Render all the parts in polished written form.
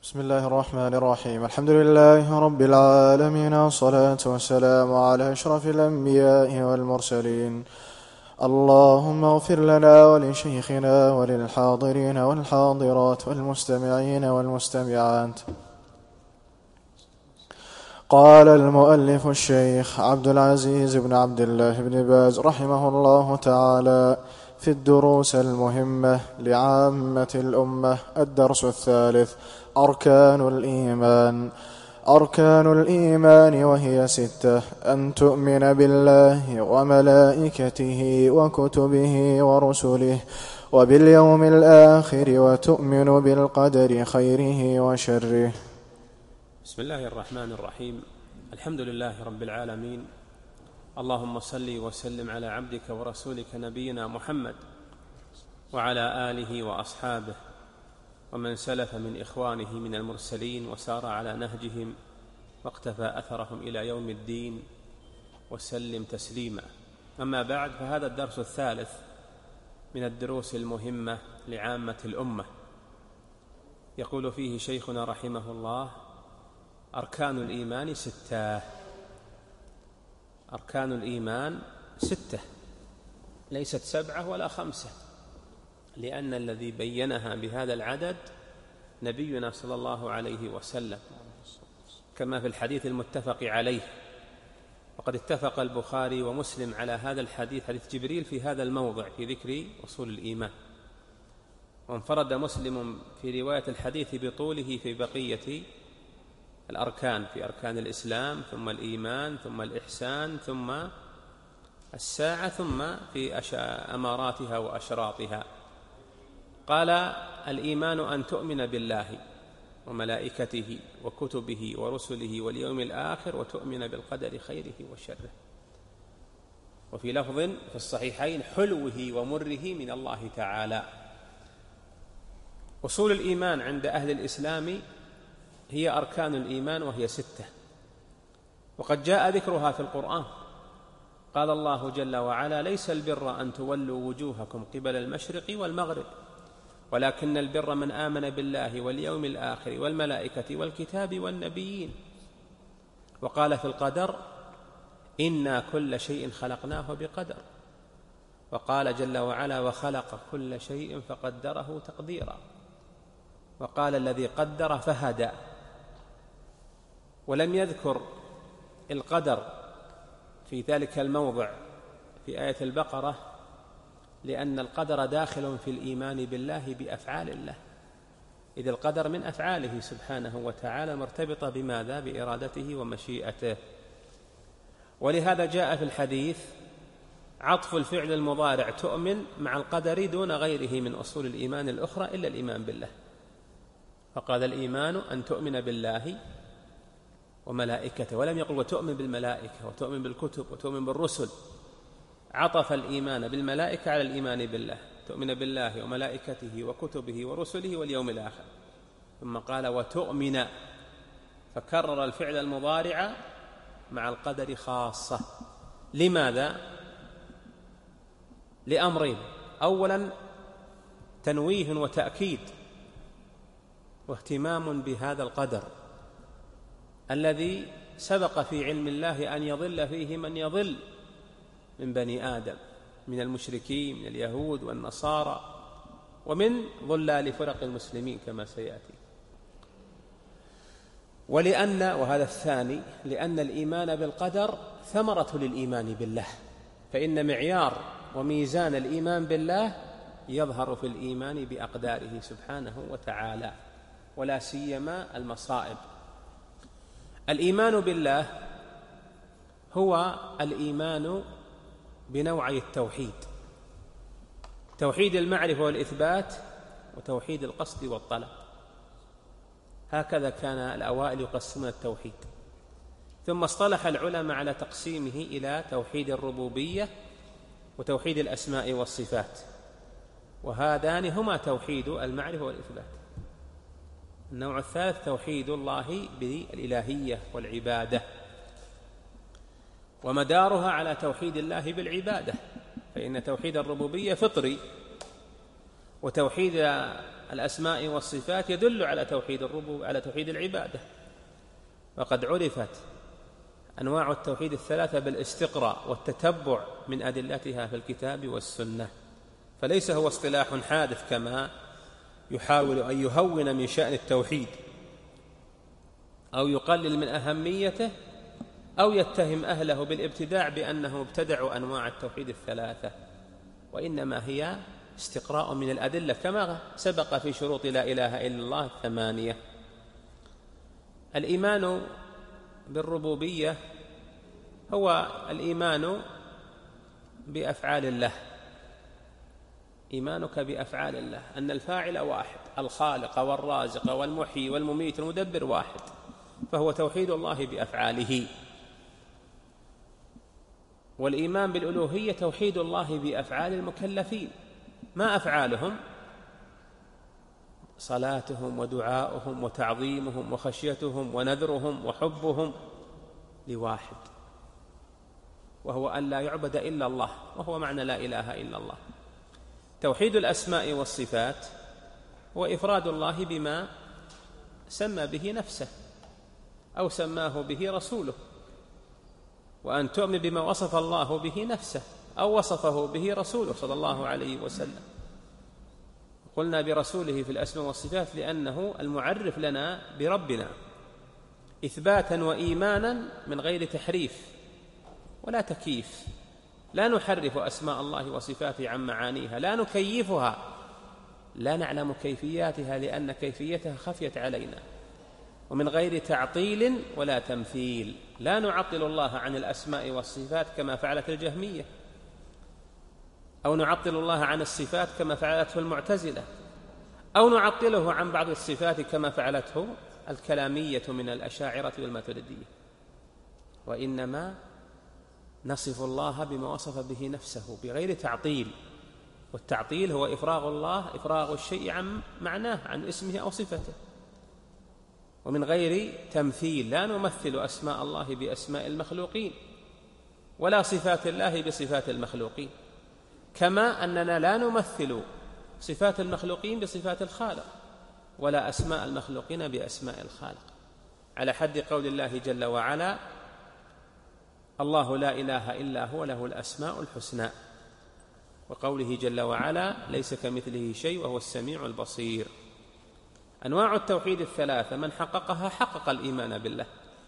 بسم الله الرحمن الرحيم. الحمد لله رب العالمين، والصلاة والسلام على أشرف الأنبياء والمرسلين. اللهم اغفر لنا ولشيخنا وللحاضرين والحاضرات والمستمعين والمستمعات. قال المؤلف الشيخ عبد العزيز بن عبد الله بن باز رحمه الله تعالى في الدروس المهمة لعامة الأمة: الدرس الثالث: أركان الإيمان. أركان الإيمان وهي 6: أن تؤمن بالله وملائكته وكتبه ورسله وباليوم الآخر وتؤمن بالقدر خيره وشره. بسم الله الرحمن الرحيم. الحمد لله رب العالمين، اللهم صل وسلم على عبدك ورسولك نبينا محمد وعلى آله وأصحابه ومن سلف من إخوانه من المرسلين وسار على نهجهم واقتفى أثرهم إلى يوم الدين وسلم تسليما. أما بعد، فهذا الدرس الثالث من الدروس المهمة لعامة الأمة. يقول فيه شيخنا رحمه الله: أركان الإيمان 6. أركان الإيمان 6، ليست 7 ولا 5، لأن الذي بينها بهذا العدد نبينا صلى الله عليه وسلم، كما في الحديث المتفق عليه. وقد اتفق البخاري ومسلم على هذا الحديث، حديث جبريل، في هذا الموضع في ذكر أصول الإيمان، وانفرد مسلم في رواية الحديث بطوله في بقية الأركان، في أركان الإسلام، ثم الإيمان، ثم الإحسان، ثم الساعة، ثم في أماراتها وأشراطها. قال: الإيمان أن تؤمن بالله وملائكته وكتبه ورسله واليوم الآخر وتؤمن بالقدر خيره وشره. وفي لفظ في الصحيحين: حلوه ومره من الله تعالى. أصول الإيمان عند أهل الإسلام هي أركان الإيمان، وهي 6، وقد جاء ذكرها في القرآن. قال الله جل وعلا: ليس البر أن تولوا وجوهكم قبل المشرق والمغرب، ولكن البر من آمن بالله واليوم الآخر والملائكة والكتاب والنبيين. وقال في القدر: إنا كل شيء خلقناه بقدر. وقال جل وعلا: وخلق كل شيء فقدره تقديرا. وقال: الذي قدر فهدى. ولم يذكر القدر في ذلك الموضع في آية البقرة، لأن القدر داخل في الإيمان بالله بأفعال الله، إذ القدر من أفعاله سبحانه وتعالى، مرتبطة بماذا؟ بإرادته ومشيئته. ولهذا جاء في الحديث عطف الفعل المضارع تؤمن مع القدر دون غيره من أصول الإيمان الأخرى إلا الإيمان بالله. فقال: الإيمان أن تؤمن بالله وملائكته، ولم يقل وتؤمن بالملائكة وتؤمن بالكتب وتؤمن بالرسل. عطف الإيمان بالملائكة على الإيمان بالله، تؤمن بالله وملائكته وكتبه ورسله واليوم الآخر. ثم قال: وتؤمن، فكرر الفعل المضارع مع القدر خاصة. لماذا؟ لأمرين: أولا تنويه وتأكيد واهتمام بهذا القدر الذي سبق في علم الله أن يضل فيه من يضل من بني آدم، من المشركين، من اليهود والنصارى، ومن ضلال فرق المسلمين كما سيأتي. وهذا الثاني، لأن الإيمان بالقدر ثمرة للإيمان بالله، فإن معيار وميزان الإيمان بالله يظهر في الإيمان بأقداره سبحانه وتعالى، ولا سيما المصائب. الإيمان بالله هو الإيمان بنوعي التوحيد: توحيد المعرفة والإثبات، وتوحيد القصد والطلب. هكذا كان الأوائل يقسمون التوحيد، ثم اصطلح العلماء على تقسيمه إلى توحيد الربوبية وتوحيد الأسماء والصفات، وهذان هما توحيد المعرفة والإثبات. النوع الثالث توحيد الله بالإلهية والعبادة، ومدارها على توحيد الله بالعبادة، فإن توحيد الربوبية فطري، وتوحيد الأسماء والصفات يدل على توحيد الربوبية، على توحيد العبادة. وقد عرفت أنواع التوحيد الثلاثة بالاستقراء والتتبع من أدلتها في الكتاب والسنة، فليس هو اصطلاح حادث كما يحاول أن يهون من شأن التوحيد أو يقلل من أهميته أو يتهم أهله بالابتداع بأنه ابتدعوا أنواع التوحيد الثلاثة، وإنما هي استقراء من الأدلة كما سبق في شروط لا إله إلا الله 8. الإيمان بالربوبية هو الإيمان بأفعال الله، إيمانك بأفعال الله، أن الفاعل واحد، الخالق والرازق والمحيي والمميت والمدبر واحد، فهو توحيد الله بأفعاله. والإيمان بالألوهية توحيد الله بأفعال المكلفين، ما أفعالهم؟ صلاتهم ودعاؤهم وتعظيمهم وخشيتهم ونذرهم وحبهم لواحد، وهو أن لا يعبد إلا الله، وهو معنى لا إله إلا الله. توحيد الأسماء والصفات هو إفراد الله بما سمى به نفسه أو سماه به رسوله، وأن تؤمن بما وصف الله به نفسه أو وصفه به رسوله صلى الله عليه وسلم. قلنا برسوله في الأسماء والصفات لأنه المعرف لنا بربنا إثباتا وإيمانا من غير تحريف ولا تكييف. لا نحرف أسماء الله وصفاته عن معانيها، لا نكيفها، لا نعلم كيفياتها لأن كيفيتها خفيت علينا، ومن غير تعطيل ولا تمثيل. لا نعطل الله عن الأسماء والصفات كما فعلت الجهمية، أو نعطل الله عن الصفات كما فعلته المعتزلة، أو نعطله عن بعض الصفات كما فعلته الكلامية من الأشاعرة والماتريدية، وإنما نصف الله بما وصف به نفسه بغير تعطيل. والتعطيل هو إفراغ الشيء عن معناه، عن اسمه أو صفته، ومن غير تمثيل. لا نمثل أسماء الله بأسماء المخلوقين ولا صفات الله بصفات المخلوقين، كما أننا لا نمثل صفات المخلوقين بصفات الخالق ولا أسماء المخلوقين بأسماء الخالق، على حد قول الله جل وعلا: الله لا إله إلا هو له الأسماء الحسنى، وقوله جل وعلا: ليس كمثله شيء وهو السميع البصير. أنواع التوحيد الثلاثة من حققها حقق الإيمان بالله.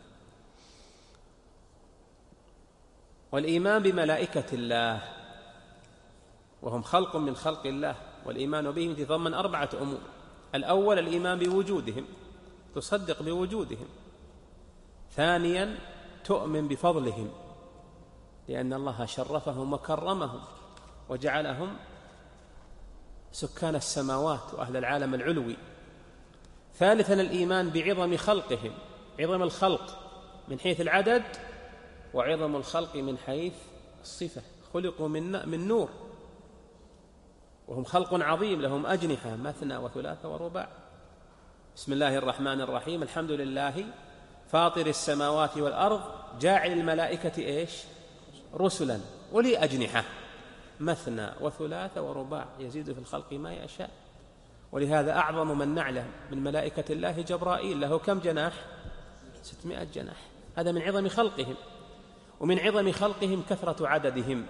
والإيمان بملائكة الله وهم خلق من خلق الله، والإيمان بهم يتضمن 4 أمور. الأول الإيمان بوجودهم، تصدق بوجودهم. ثانيا تؤمن بفضلهم، لأن الله شرفهم وكرمهم وجعلهم سكان السماوات وأهل العالم العلوي. ثالثا الإيمان بعظم خلقهم، عظم الخلق من حيث العدد وعظم الخلق من حيث الصفة، خلقوا من نور، وهم خلق عظيم لهم أجنحة مثنى وثلاث ورباع. بسم الله الرحمن الرحيم: الحمد لله فاطر السماوات والأرض جاعل الملائكة رسلا ولي أجنحة مثنى وثلاث ورباع يزيد في الخلق ما يشاء. ولهذا أعظم من نعلم من ملائكة الله جبرائيل، له كم جناح؟ 600 جناح. هذا من عظم خلقهم، ومن عظم خلقهم كثرة عددهم.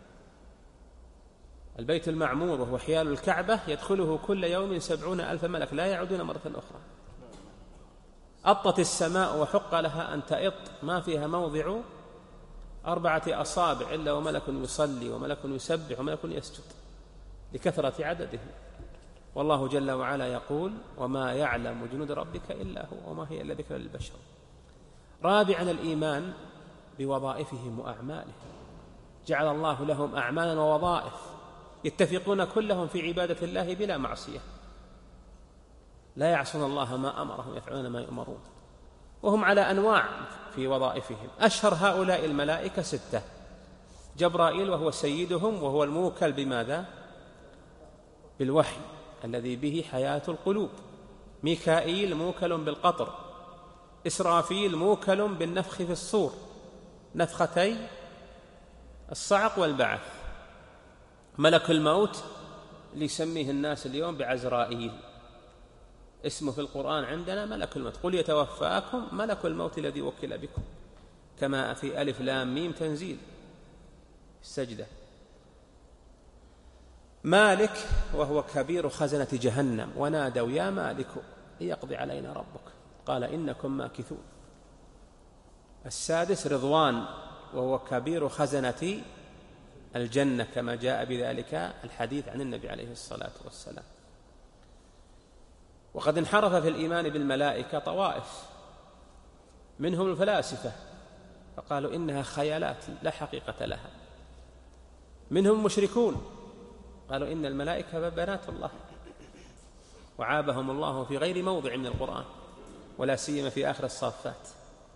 البيت المعمور وهو حيال الكعبة يدخله كل يوم 70,000 ملك لا يعودون مرة أخرى. أطت السماء وحق لها أن تئط، ما فيها موضع 4 أصابع إلا وملك يصلي وملك يسبح وملك يسجد لكثرة عددهم. والله جل وعلا يقول: وما يعلم جنود ربك إلا هو وما هي إلا ذكرى للبشر. رابعا الإيمان بوظائفهم وأعمالهم، جعل الله لهم أعمالا ووظائف يتفقون كلهم في عبادة الله بلا معصية، لا يعصون الله ما أمرهم يفعلون ما يؤمرون، وهم على أنواع في وظائفهم. أشهر هؤلاء الملائكة 6: جبرائيل وهو سيدهم وهو الموكل بماذا؟ بالوحي الذي به حياة القلوب. ميكائيل موكل بالقطر. إسرافيل موكل بالنفخ في الصور، نفختي الصعق والبعث. ملك الموت اللي يسميه الناس اليوم بعزرائيل، اسمه في القرآن عندنا ملك الموت، قل يتوفاكم ملك الموت الذي وكل بكم، كما في ألف لام ميم تنزيل السجدة. مالك وهو كبير خزنة جهنم، ونادوا يا مالك ليقضي علينا ربك قال إنكم ماكثون. السادس رضوان وهو كبير خزنة الجنة، كما جاء بذلك الحديث عن النبي عليه الصلاة والسلام. وقد انحرف في الإيمان بالملائكة طوائف، منهم الفلاسفة فقالوا إنها خيالات لا حقيقة لها، منهم مشركون قالوا إن الملائكة بنات الله، وعابهم الله في غير موضع من القرآن ولا سيما في آخر الصافات.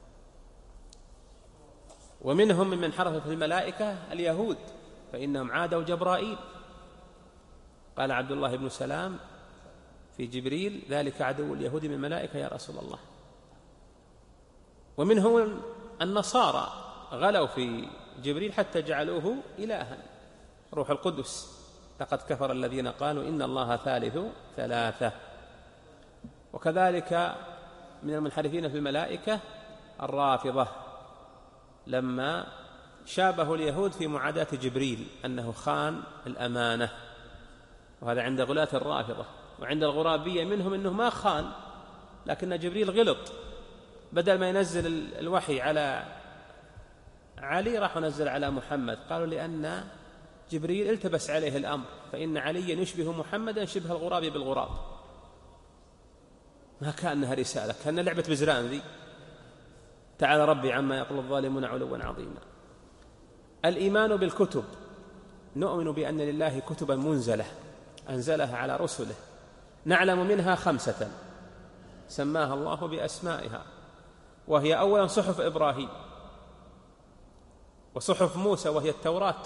ومنهم ممن انحرف في الملائكة اليهود، فإنهم عادوا جبرائيل، قال عبد الله بن سلام في جبريل ذلك عدو اليهود من الملائكة يا رسول الله. ومنهم النصارى غلوا في جبريل حتى جعلوه إلها، روح القدس، لقد كفر الذين قالوا إن الله ثالث ثلاثة. وكذلك من المنحرفين في الملائكة الرافضة، لما شابه اليهود في معاداة جبريل أنه خان الأمانة، وهذا عند غلاة الرافضة. وعند الغرابية منهم أنه ما خان، لكن جبريل غلط، بدل ما ينزل الوحي على علي راح نزل على محمد، قالوا لأن جبريل التبس عليه الأمر، فإن عليا يشبه محمدا شبه الغراب بالغراب، ما كأنها رسالة، كأن لعبة بزران ذي. تعالى ربي عما يقول الظالمون علوا عظيما. الإيمان بالكتب، نؤمن بأن لله كتبا منزلة أنزلها على رسله، نعلم منها 5 سماها الله بأسمائها، وهي أولا صحف إبراهيم، وصحف موسى وهي التوراة،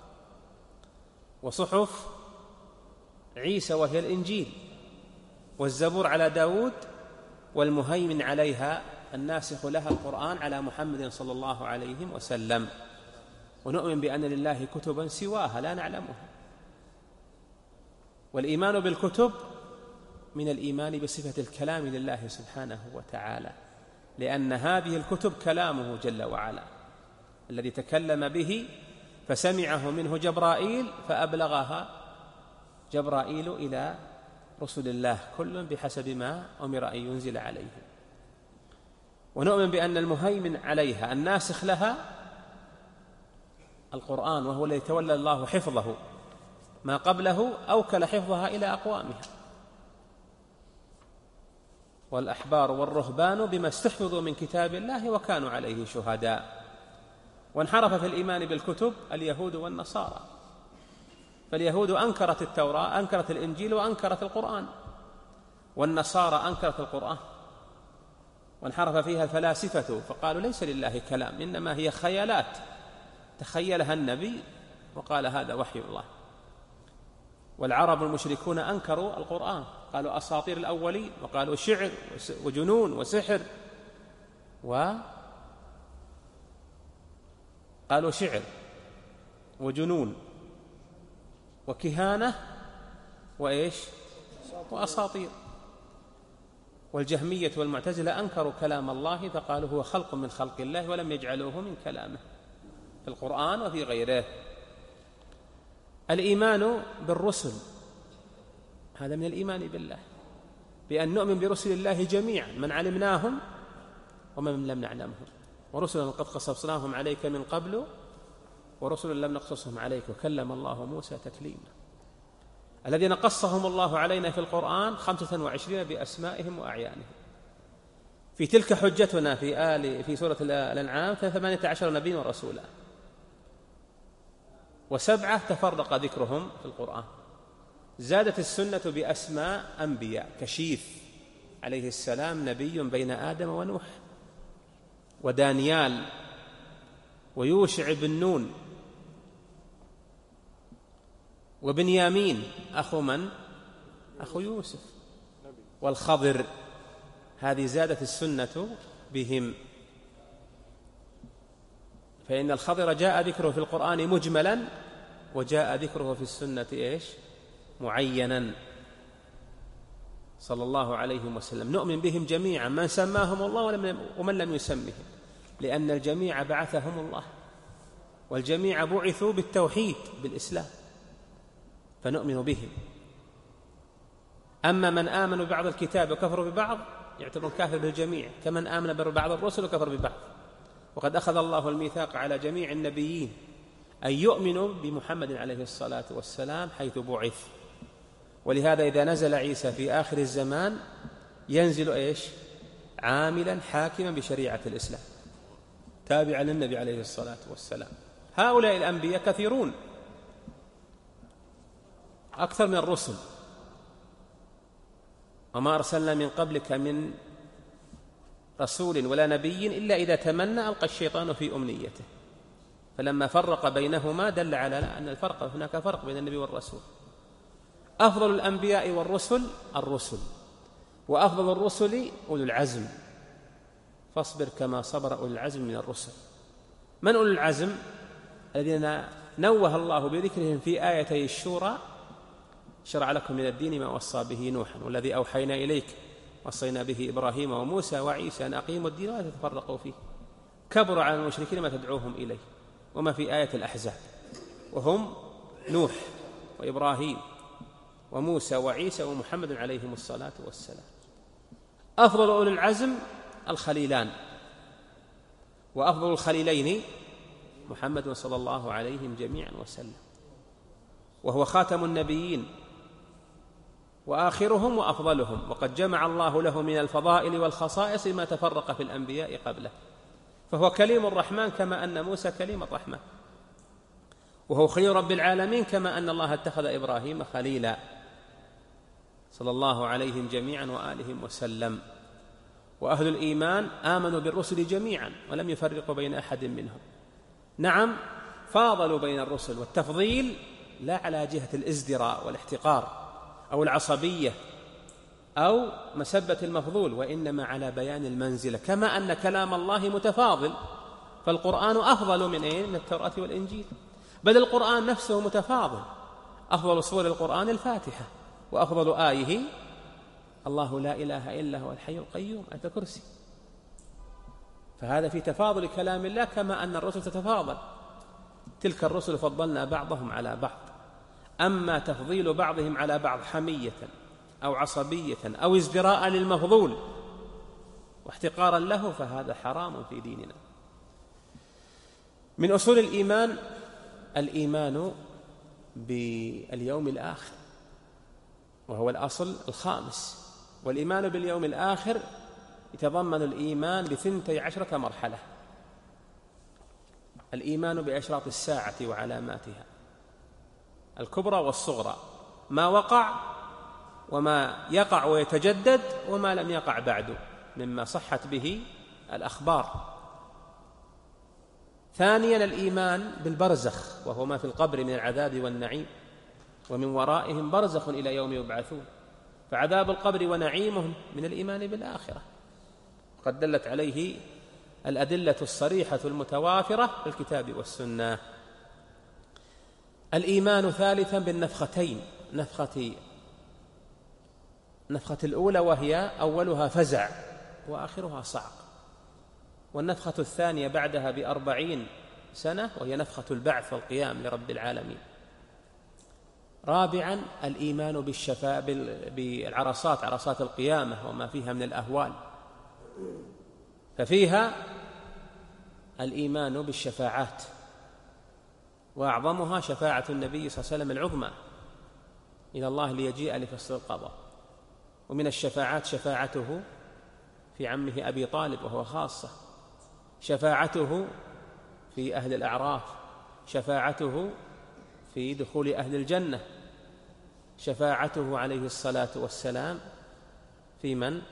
وصحف عيسى وهي الإنجيل، والزبور على داود، والمهيمن عليها الناسخ لها القرآن على محمد صلى الله عليه وسلم. ونؤمن بأن لله كتبا سواها لا نعلمها. والإيمان بالكتب من الإيمان بصفة الكلام لله سبحانه وتعالى، لأن هذه الكتب كلامه جل وعلا الذي تكلم به، فسمعه منه جبرائيل فأبلغها جبرائيل إلى رسل الله كل بحسب ما أمر أن ينزل عليه. ونؤمن بأن المهيمن عليها الناسخ لها القرآن، وهو الذي تولى الله حفظه، ما قبله أوكل حفظها إلى أقوامها. والأحبار والرهبان بما استحفظوا من كتاب الله وكانوا عليه شهداء. وانحرف في الإيمان بالكتب اليهود والنصارى، فاليهود أنكرت التوراة، أنكرت الإنجيل، وأنكرت القرآن، والنصارى أنكرت القرآن. وانحرف فيها الفلاسفة فقالوا ليس لله كلام، إنما هي خيالات تخيلها النبي وقال هذا وحي الله. والعرب المشركون أنكروا القرآن، قالوا أساطير الأولين، وقالوا شعر وجنون وسحر، قالوا شعر وجنون وكهانة وإيش وأساطير. والجهمية والمعتزلة أنكروا كلام الله فقالوا هو خلق من خلق الله، ولم يجعلوه من كلامه في القرآن وفي غيره. الإيمان بالرسل هذا من الإيمان بالله، بأن نؤمن برسل الله جميعا، من علمناهم ومن لم نعلمهم، ورسلا قد قصصناهم عليك من قبل ورسلا لم نقصصهم عليك، وكلم الله موسى تكليما. الذين قصهم الله علينا في القرآن 25 بأسمائهم وأعيانهم. في تلك حجتنا في سورة الأنعام 18 نبي ورسولا، و7 تفرق ذكرهم في القرآن. زادت السنة بأسماء أنبياء كشيث عليه السلام نبي بين آدم ونوح، ودانيال، ويوشع بن نون، وبنيامين أخو من؟ أخو يوسف، والخضر. هذه زادت السنة بهم، فإن الخضر جاء ذكره في القرآن مجملا، وجاء ذكره في السنة إيش؟ معينا. صلى الله عليه وسلم، نؤمن بهم جميعا، من سماهم الله ومن لم يسمهم، لأن الجميع بعثهم الله، والجميع بعثوا بالتوحيد بالإسلام، فنؤمن بهم. أما من آمنوا ببعض الكتاب وكفروا ببعض يعتبرون كافر بالجميع، كمن آمن ببعض الرسل وكفر ببعض. وقد أخذ الله الميثاق على جميع النبيين أن يؤمنوا بمحمد عليه الصلاة والسلام حيث بعث. ولهذا إذا نزل عيسى في آخر الزمان ينزل عاملا حاكما بشريعة الإسلام تابعا للنبي عليه الصلاة والسلام. هؤلاء الأنبياء كثيرون أكثر من الرسل، وما أرسلنا من قبلك من رسول ولا نبي إلا إذا تمنى ألقى الشيطان في أمنيته، فلما فرق بينهما دل على أن الفرق، هناك فرق بين النبي والرسول. أفضل الأنبياء والرسل الرسل، وأفضل الرسل أولو العزم، فاصبر كما صبر أولو العزم من الرسل. من أولو العزم؟ الذين نوه الله بذكرهم في آيتي الشورى: شرع لكم من الدين ما وصى به نوحا والذي أوحينا إليك وصينا به إبراهيم وموسى وعيسى أن أقيموا الدين ولا تتفرقوا فيه، كبر على المشركين ما تدعوهم إليه. وما في آية الأحزاب، وهم نوح وإبراهيم وموسى وعيسى ومحمد عليهم الصلاة والسلام. أفضل أولي العزم الخليلان، وأفضل الخليلين محمد صلى الله عليهم جميعا وسلم، وهو خاتم النبيين وآخرهم وأفضلهم، وقد جمع الله له من الفضائل والخصائص ما تفرق في الأنبياء قبله، فهو كليم الرحمن كما أن موسى كليم الرحمن، وهو خليل رب العالمين كما أن الله اتخذ إبراهيم خليلا، صلى الله عليهم جميعا وآلهم وسلم. وأهل الإيمان آمنوا بالرسل جميعا ولم يفرقوا بين أحد منهم. نعم، فاضلوا بين الرسل، والتفضيل لا على جهة الازدراء والاحتقار أو العصبية أو مسبة المفضول، وإنما على بيان المنزلة، كما أن كلام الله متفاضل، فالقرآن أفضل من التوراة والإنجيل، بل القرآن نفسه متفاضل. أفضل سور القرآن الفاتحة، وأفضل آيه الله لا إله إلا هو الحي القيوم، آية الكرسي. فهذا في تفاضل كلام الله، كما أن الرسل تتفاضل، تلك الرسل فضلنا بعضهم على بعض. أما تفضيل بعضهم على بعض حمية أو عصبية أو ازدراء للمفضول واحتقارا له فهذا حرام في ديننا. من أصول الإيمان الإيمان باليوم الآخر، وهو الأصل الخامس. والإيمان باليوم الآخر يتضمن الإيمان ب12 مرحلة: الإيمان بأشراط الساعة وعلاماتها الكبرى والصغرى، ما وقع وما يقع ويتجدد وما لم يقع بعد مما صحت به الأخبار. ثانيا الإيمان بالبرزخ، وهو ما في القبر من العذاب والنعيم، ومن ورائهم برزخ إلى يوم يبعثون، فعذاب القبر ونعيمهم من الإيمان بالآخرة، قد دلت عليه الأدلة الصريحة المتوافرة في الكتاب والسنة. الإيمان ثالثا بالنفختين، نفخة الأولى وهي أولها فزع وآخرها صعق، والنفخة الثانية بعدها ب40 سنة وهي نفخة البعث والقيام لرب العالمين. رابعا الإيمان بالعرصات، عرصات القيامة وما فيها من الأهوال، ففيها الإيمان بالشفاعات، وأعظمها شفاعة النبي صلى الله عليه وسلم العظمى إلى الله ليجيء لفصل القضاء. ومن الشفاعات شفاعته في عمه أبي طالب وهو خاصة، شفاعته في أهل الأعراف، شفاعته في دخول أهل الجنة، شفاعته عليه الصلاة والسلام في من؟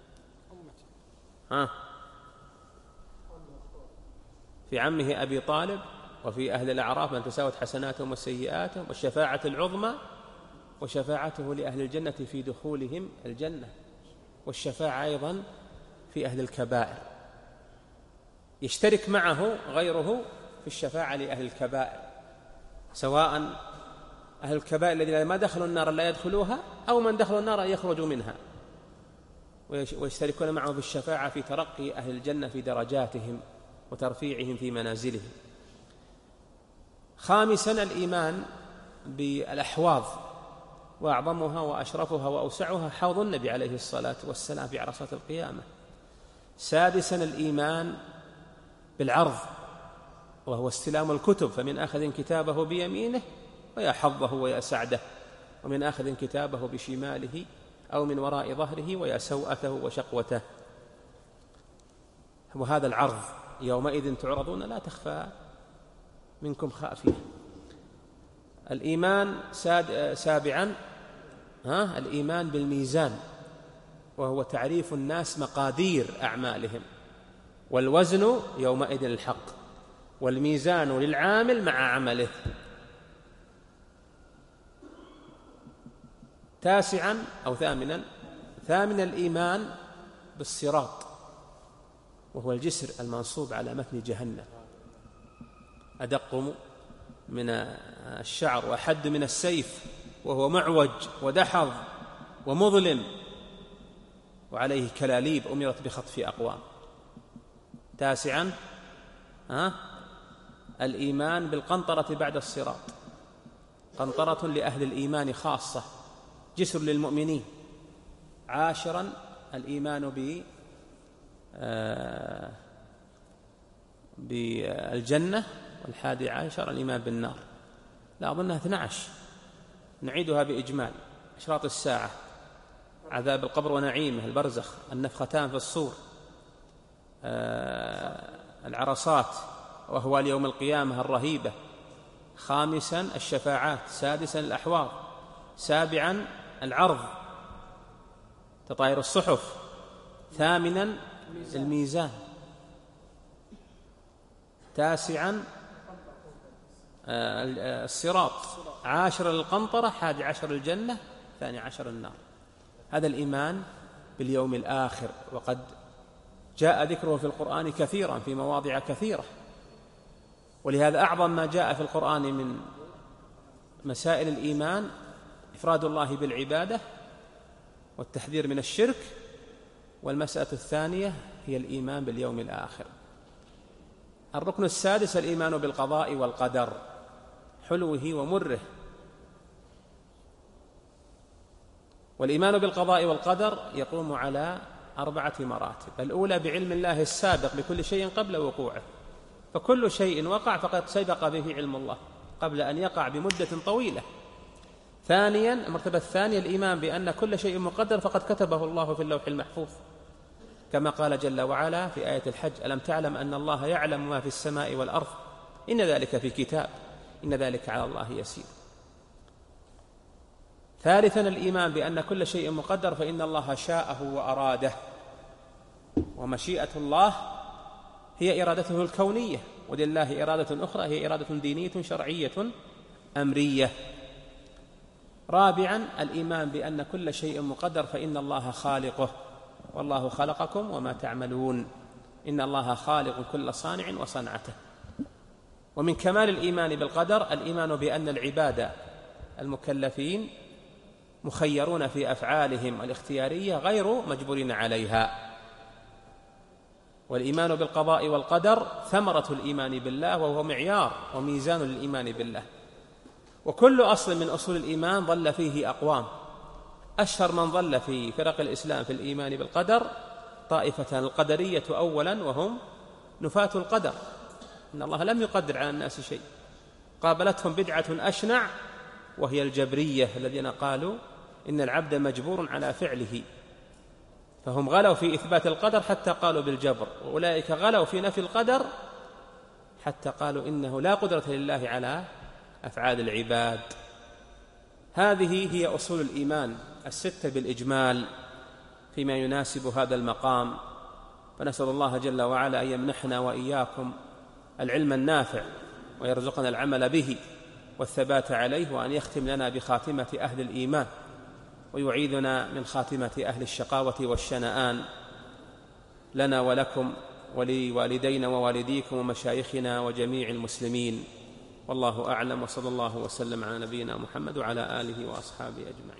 في عمه أبي طالب، وفي أهل الأعراف من تساوت حسناتهم وسيئاتهم، والشفاعة العظمى وشفاعته لأهل الجنة في دخولهم الجنة، والشفاعة أيضا في أهل الكبائر، يشترك معه غيره في الشفاعة لأهل الكبائر، سواء أهل الكبائر الذين ما دخلوا النار لا يدخلوها، أو من دخلوا النار يخرجوا منها، ويشتركون معه في الشفاعة في ترقي أهل الجنة في درجاتهم وترفيعهم في منازلهم. خامسا الإيمان بالأحواض، وأعظمها وأشرفها وأوسعها حوض النبي عليه الصلاة والسلام في عرصات القيامة. سادسا الإيمان بالعرض، وهو استلام الكتب، فمن آخذ كتابه بيمينه ويا حظه ويا سعده، ومن آخذ كتابه بشماله أو من وراء ظهره ويا سوءته وشقوته. وهذا العرض يومئذ تعرضون لا تخفى منكم خافية. الإيمان سابعا الإيمان بالميزان، وهو تعريف الناس مقادير أعمالهم، والوزن يومئذ الحق، والميزان للعامل مع عمله. تاسعا أو ثامنا الإيمان بالصراط، وهو الجسر المنصوب على متن جهنم، أدق من الشعر وأحد من السيف، وهو معوج ودحض ومظلم، وعليه كلاليب أمرت بخطف أقوام. تاسعا الإيمان بالقنطرة بعد الصراط، قنطرة لأهل الإيمان خاصة، جسر للمؤمنين. عاشرا الإيمان بالجنة، والحادي عشر الإيمان بالنار. لا أظنها 12، نعيدها بإجمال: أشراط الساعة، عذاب القبر ونعيمه، البرزخ، النفختان في الصور، العرصات وأهوال يوم القيامة الرهيبة. خامسا الشفاعات. سادسا الأحواض. سابعا العرض، تطاير الصحف. ثامنا الميزان. تاسعا الصراط. عاشر القنطرة. 11 الجنة. 12 النار. هذا الإيمان باليوم الآخر، وقد جاء ذكره في القرآن كثيرا في مواضع كثيرة، ولهذا أعظم ما جاء في القرآن من مسائل الإيمان إفراد الله بالعبادة والتحذير من الشرك، والمسألة الثانية هي الإيمان باليوم الآخر. الركن السادس الإيمان بالقضاء والقدر، حلوه ومره. والإيمان بالقضاء والقدر يقوم على 4 مراتب. الأولى بعلم الله السابق بكل شيء قبل وقوعه، فكل شيء وقع فقد سبق به علم الله قبل أن يقع بمدة طويلة. ثانيا المرتبة الثانية الإيمان بأن كل شيء مقدر فقد كتبه الله في اللوح المحفوظ، كما قال جل وعلا في آية الحج: ألم تعلم أن الله يعلم ما في السماء والأرض إن ذلك في كتاب إن ذلك على الله يسير. ثالثا الإيمان بأن كل شيء مقدر فإن الله شاءه وأراده، ومشيئة الله هي إرادته الكونية، ولله إرادة أخرى هي إرادة دينية شرعية أمرية. رابعا الإيمان بأن كل شيء مقدر فإن الله خالقه، والله خلقكم وما تعملون، إن الله خالق كل صانع وصنعته. ومن كمال الإيمان بالقدر الإيمان بأن العباد المكلفين مخيرون في أفعالهم الاختيارية غير مجبورين عليها. والإيمان بالقضاء والقدر ثمرة الإيمان بالله، وهو معيار وميزان للإيمان بالله. وكل أصل من أصول الإيمان ضل فيه أقوام. أشهر من ضل في فرق الإسلام في الإيمان بالقدر طائفتان: القدرية أولا، وهم نفاة القدر، إن الله لم يقدر على الناس شيء. قابلتهم بدعة أشنع وهي الجبرية، الذين قالوا إن العبد مجبور على فعله، فهم غلوا في إثبات القدر حتى قالوا بالجبر، وأولئك غلوا في نفي القدر حتى قالوا إنه لا قدرة لله على أفعال العباد. هذه هي أصول الإيمان 6 بالإجمال فيما يناسب هذا المقام. فنسأل الله جل وعلا أن يمنحنا وإياكم العلم النافع، ويرزقنا العمل به والثبات عليه، وأن يختم لنا بخاتمة أهل الإيمان، ويعيذنا من خاتمة أهل الشقاوة والشنآن، لنا ولكم ولوالدينا ووالديكم ومشايخنا وجميع المسلمين. والله أعلم، وصلى الله وسلم على نبينا محمد وعلى آله وأصحابه أجمعين.